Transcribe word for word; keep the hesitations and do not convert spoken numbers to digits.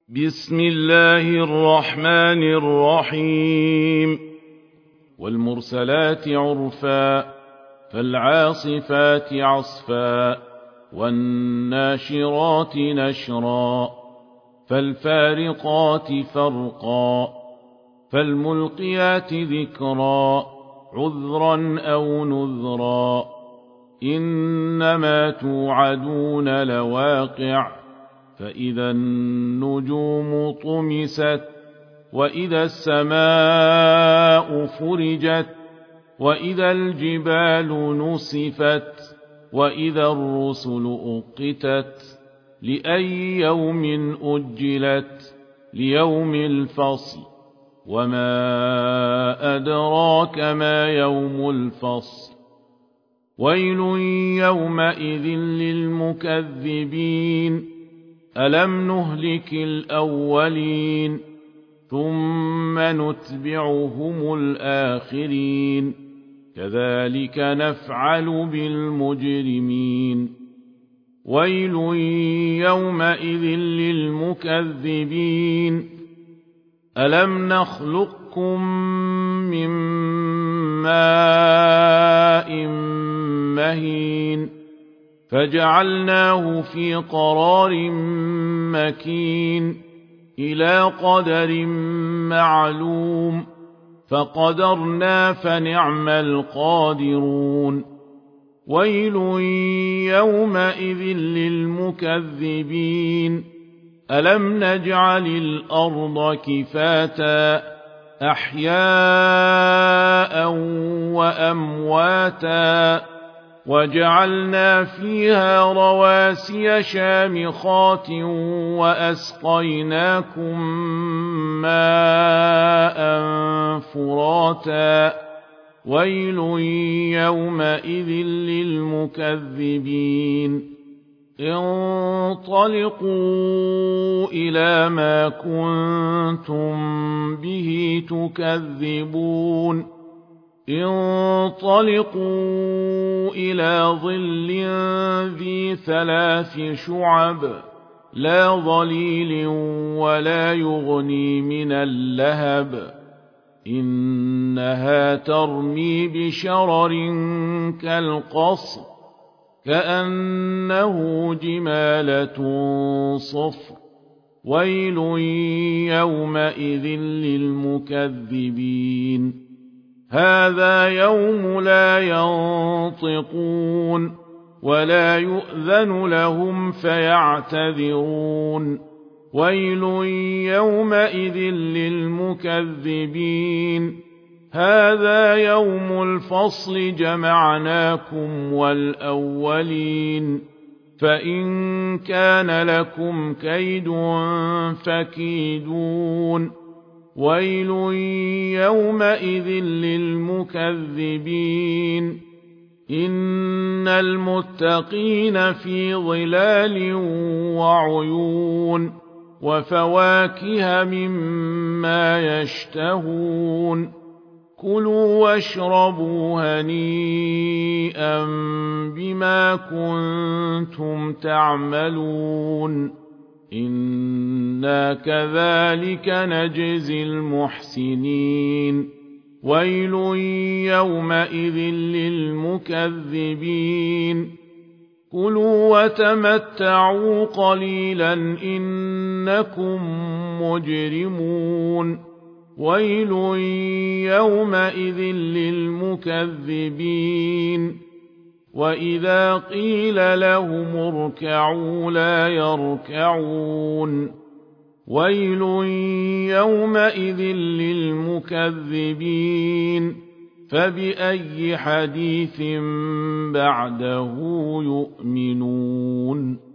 بسم الله الرحمن الرحيم والمرسلات عرفا فالعاصفات عصفا والناشرات نشرا فالفارقات فرقا فالملقيات ذكرا عذرا أو نذرا إنما توعدون لواقع فإذا النجوم طمست وإذا السماء فرجت وإذا الجبال نسفت وإذا الرسل أقتت لأي يوم أجلت ليوم الفصل وما أدراك ما يوم الفصل ويل يومئذ للمكذبين ألم نهلك الأولين ثم نتبعهم الآخرين كذلك نفعل بالمجرمين ويل يومئذ للمكذبين ألم نخلقكم من ماء مهين فجعلناه في قرار مكين إلى قدر معلوم فقدرنا فنعم القادرون ويل يومئذ للمكذبين ألم نجعل الأرض كفاتا أحياء وأمواتا وجعلنا فيها رواسي شامخات وأسقيناكم ماء فراتا ويل يومئذ للمكذبين انطلقوا إلى ما كنتم به تكذبون انطلقوا إلى ظل ذي ثلاث شعب لا ظليل ولا يغني من اللهب إنها ترمي بشرر كالقصر كأنه جمالة صفر ويل يومئذ للمكذبين هذا يوم لا ينطقون ولا يؤذن لهم فيعتذرون ويل يومئذ للمكذبين هذا يوم الفصل جمعناكم والأولين فإن كان لكم كيد فكيدون ويل يومئذ للمكذبين إن المتقين في ظلال وعيون وفواكه مما يشتهون كلوا واشربوا هنيئا بما كنتم تعملون إنا كذلك نجزي المحسنين ويل يومئذ للمكذبين كلوا وتمتعوا قليلا إنكم مجرمون ويل يومئذ للمكذبين وإذا قيل لهم اركعوا لا يركعون ويل يومئذ للمكذبين فبأي حديث بعده يؤمنون